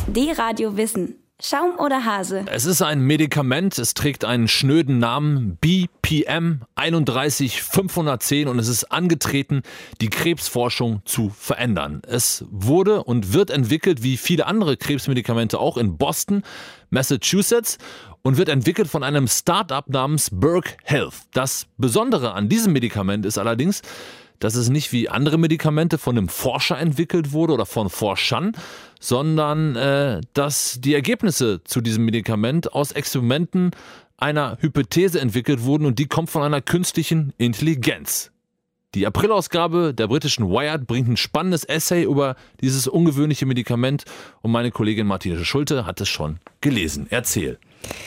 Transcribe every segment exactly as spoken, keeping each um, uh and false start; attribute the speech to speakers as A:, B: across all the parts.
A: D-Radio Wissen. Schaum oder Hase?
B: Es ist ein Medikament, es trägt einen schnöden Namen, B P M einunddreißig fünfhundertzehn, und es ist angetreten, die Krebsforschung zu verändern. Es wurde und wird entwickelt, wie viele andere Krebsmedikamente auch, in Boston, Massachusetts, und wird entwickelt von einem Start-up namens Burke Health. Das Besondere an diesem Medikament ist allerdings, dass es nicht wie andere Medikamente von einem Forscher entwickelt wurde oder von Forschern, sondern äh, dass die Ergebnisse zu diesem Medikament aus Experimenten einer Hypothese entwickelt wurden, und die kommt von einer künstlichen Intelligenz. Die Aprilausgabe der britischen Wired bringt ein spannendes Essay über dieses ungewöhnliche Medikament, und meine Kollegin Martina Schulte hat es schon gelesen. Erzähl.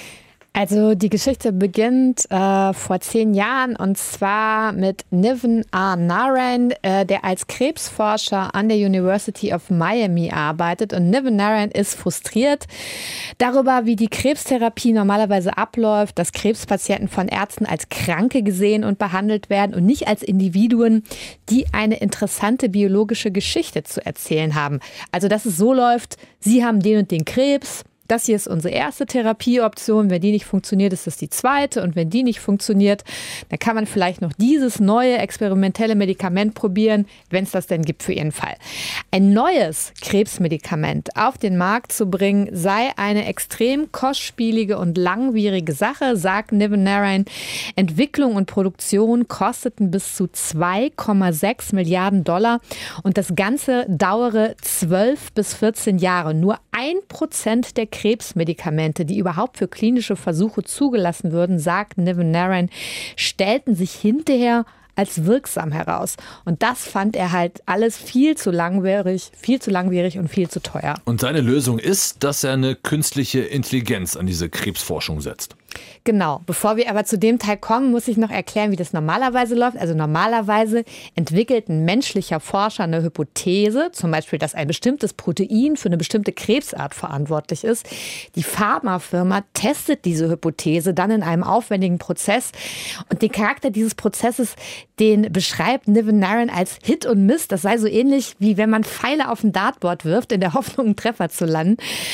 C: Also die Geschichte beginnt äh, vor zehn Jahren, und zwar mit Niven R. Narain, äh, der als Krebsforscher an der University of Miami arbeitet. Und Niven Narain ist frustriert darüber, wie die Krebstherapie normalerweise abläuft, dass Krebspatienten von Ärzten als Kranke gesehen und behandelt werden und nicht als Individuen, die eine interessante biologische Geschichte zu erzählen haben. Also dass es so läuft, sie haben den und den Krebs. Das hier ist unsere erste Therapieoption. Wenn die nicht funktioniert, ist das die zweite. Und wenn die nicht funktioniert, dann kann man vielleicht noch dieses neue experimentelle Medikament probieren, wenn es das denn gibt für Ihren Fall. Ein neues Krebsmedikament auf den Markt zu bringen, sei eine extrem kostspielige und langwierige Sache, sagt Niven Narain. Entwicklung und Produktion kosteten bis zu zwei Komma sechs Milliarden Dollar, und das Ganze dauere zwölf bis vierzehn Jahre. Nur ein Prozent der Krebsmedikamente, die überhaupt für klinische Versuche zugelassen würden, sagt Niven Narain, stellten sich hinterher als wirksam heraus. Und das fand er halt alles viel zu langwierig, viel zu langwierig und viel zu teuer.
B: Und seine Lösung ist, dass er eine künstliche Intelligenz an diese Krebsforschung setzt.
C: Genau. Bevor wir aber zu dem Teil kommen, muss ich noch erklären, wie das normalerweise läuft. Also normalerweise entwickelt ein menschlicher Forscher eine Hypothese, zum Beispiel, dass ein bestimmtes Protein für eine bestimmte Krebsart verantwortlich ist. Die Pharmafirma testet diese Hypothese dann in einem aufwendigen Prozess. Und den Charakter dieses Prozesses, den beschreibt Niven Narain als Hit und Miss. Das sei so ähnlich, wie wenn man Pfeile auf ein Dartboard wirft, in der Hoffnung, einen Treffer zu landen.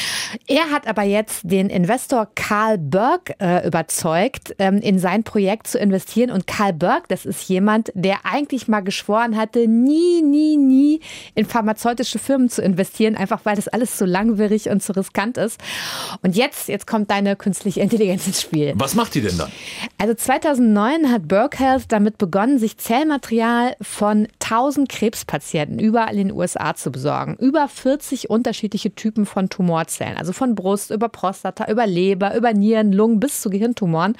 C: Er hat aber jetzt den Investor Carl Burke äh, überzeugt, ähm, in sein Projekt zu investieren. Und Carl Burke, das ist jemand, der eigentlich mal geschworen hatte, nie, nie, nie in pharmazeutische Firmen zu investieren, einfach weil das alles so langwierig und so riskant ist. Und jetzt, jetzt kommt deine künstliche Intelligenz ins Spiel.
B: Was macht die denn dann?
C: Also zweitausendneun hat Burke Health damit begonnen, sich Zellmaterial von tausend Krebspatienten überall in den U S A zu besorgen. Über vierzig unterschiedliche Typen von Tumorzellen. Also von Brust über Prostata, über Leber, über Nieren, Lungen bis zu Gehirntumoren.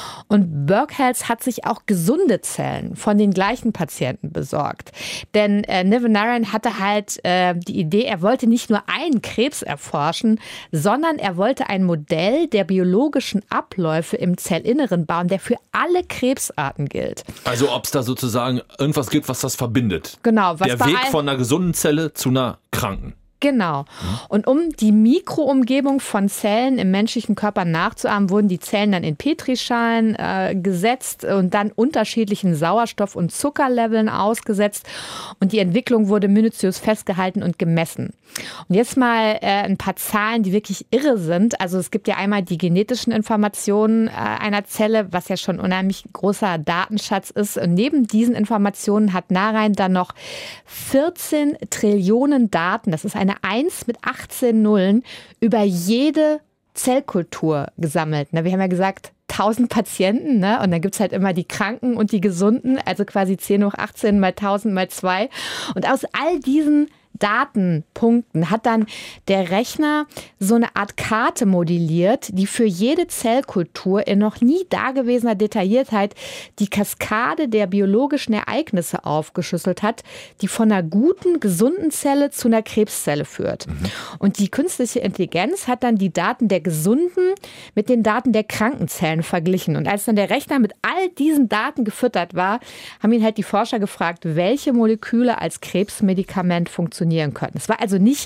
C: Und Burke Health hat sich auch gesunde Zellen von den gleichen Patienten besorgt. Denn äh, Niven Narain hatte halt äh, die Idee, er wollte nicht nur einen Krebs erforschen, sondern er wollte ein Modell der biologischen Abläufe im Zellinneren bauen, der für alle Krebsarten gilt.
B: Also ob es da sozusagen irgendwas gibt, was das verbindet.
C: Genau. Was
B: der Weg von einer gesunden Zelle zu einer kranken.
C: Genau. Und um die Mikroumgebung von Zellen im menschlichen Körper nachzuahmen, wurden die Zellen dann in Petrischalen äh, gesetzt und dann unterschiedlichen Sauerstoff- und Zuckerleveln ausgesetzt. Und die Entwicklung wurde minutiös festgehalten und gemessen. Und jetzt mal äh, ein paar Zahlen, die wirklich irre sind. Also es gibt ja einmal die genetischen Informationen äh, einer Zelle, was ja schon ein unheimlich großer Datenschatz ist. Und neben diesen Informationen hat Narain dann noch vierzehn Trillionen Daten, das ist eine eins mit achtzehn Nullen, über jede Zellkultur gesammelt. Wir haben ja gesagt, tausend Patienten, ne? Und dann gibt es halt immer die Kranken und die Gesunden, also quasi zehn hoch achtzehn mal tausend mal zwei. Und aus all diesen Datenpunkten hat dann der Rechner so eine Art Karte modelliert, die für jede Zellkultur in noch nie dagewesener Detailliertheit die Kaskade der biologischen Ereignisse aufgeschlüsselt hat, die von einer guten, gesunden Zelle zu einer Krebszelle führt. Mhm. Und die künstliche Intelligenz hat dann die Daten der gesunden mit den Daten der kranken Zellen verglichen. Und als dann der Rechner mit all diesen Daten gefüttert war, haben ihn halt die Forscher gefragt, welche Moleküle als Krebsmedikament funktionieren können. Es war also nicht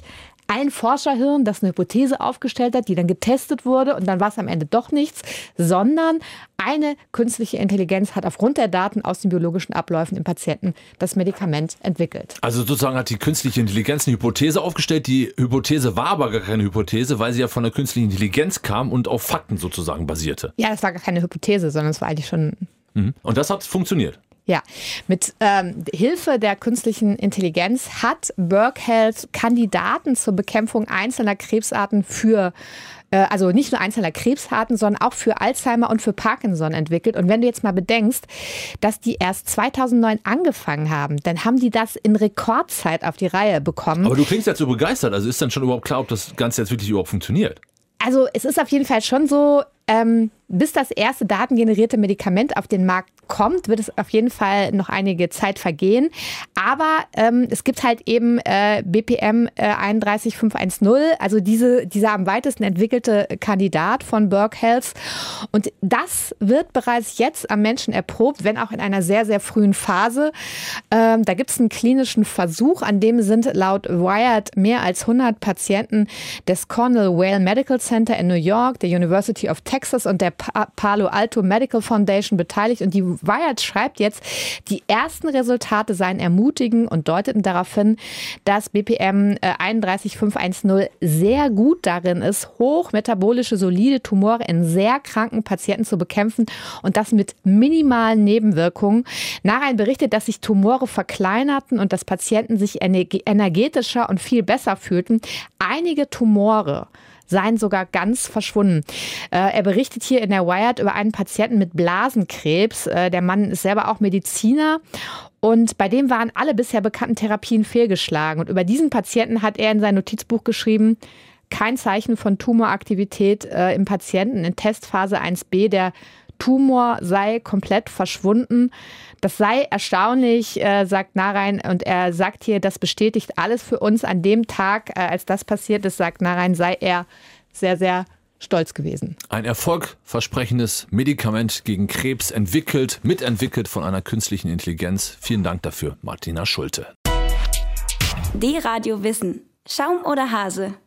C: ein Forscherhirn, das eine Hypothese aufgestellt hat, die dann getestet wurde und dann war es am Ende doch nichts, sondern eine künstliche Intelligenz hat aufgrund der Daten aus den biologischen Abläufen im Patienten das Medikament entwickelt.
B: Also sozusagen hat die künstliche Intelligenz eine Hypothese aufgestellt. Die Hypothese war aber gar keine Hypothese, weil sie ja von der künstlichen Intelligenz kam und auf Fakten sozusagen basierte.
C: Ja, das war gar keine Hypothese, sondern es war eigentlich schon...
B: Mhm. Und das hat funktioniert?
C: Ja, mit ähm, Hilfe der künstlichen Intelligenz hat Burke Health Kandidaten zur Bekämpfung einzelner Krebsarten für, äh, also nicht nur einzelner Krebsarten, sondern auch für Alzheimer und für Parkinson entwickelt. Und wenn du jetzt mal bedenkst, dass die erst zweitausendneun angefangen haben, dann haben die das in Rekordzeit auf die Reihe bekommen.
B: Aber du klingst jetzt so begeistert, also ist dann schon überhaupt klar, ob das Ganze jetzt wirklich überhaupt funktioniert?
C: Also es ist auf jeden Fall schon so, ähm, bis das erste datengenerierte Medikament auf den Markt kommt, wird es auf jeden Fall noch einige Zeit vergehen. Aber ähm, es gibt halt eben äh, B P M äh, eins drei fünf eins null, also diese, dieser am weitesten entwickelte Kandidat von Burke Health. Und das wird bereits jetzt am Menschen erprobt, wenn auch in einer sehr, sehr frühen Phase. Ähm, da gibt es einen klinischen Versuch, an dem sind laut Wired mehr als hundert Patienten des Cornell Whale Medical Center in New York, der University of Texas und der Pa- Palo Alto Medical Foundation beteiligt. Und die Wired schreibt jetzt, die ersten Resultate seien ermutigend und deuteten darauf hin, dass B P M eins drei fünf eins null sehr gut darin ist, hochmetabolische, solide Tumore in sehr kranken Patienten zu bekämpfen und das mit minimalen Nebenwirkungen. Narayan berichtet, dass sich Tumore verkleinerten und dass Patienten sich energetischer und viel besser fühlten. Einige Tumore seien sogar ganz verschwunden. Äh, er berichtet hier in der Wired über einen Patienten mit Blasenkrebs. Äh, der Mann ist selber auch Mediziner und bei dem waren alle bisher bekannten Therapien fehlgeschlagen. Und über diesen Patienten hat er in sein Notizbuch geschrieben, kein Zeichen von Tumoraktivität äh, im Patienten in Testphase eins b. Der Tumor sei komplett verschwunden. Das sei erstaunlich, äh, sagt Narayan. Und er sagt hier, das bestätigt alles für uns. An dem Tag, äh, als das passiert ist, sagt Narayan, sei er sehr, sehr stolz gewesen.
B: Ein erfolgversprechendes Medikament gegen Krebs entwickelt, mitentwickelt von einer künstlichen Intelligenz. Vielen Dank dafür, Martina Schulte.
A: D-Radio Wissen. Schaum oder Hase?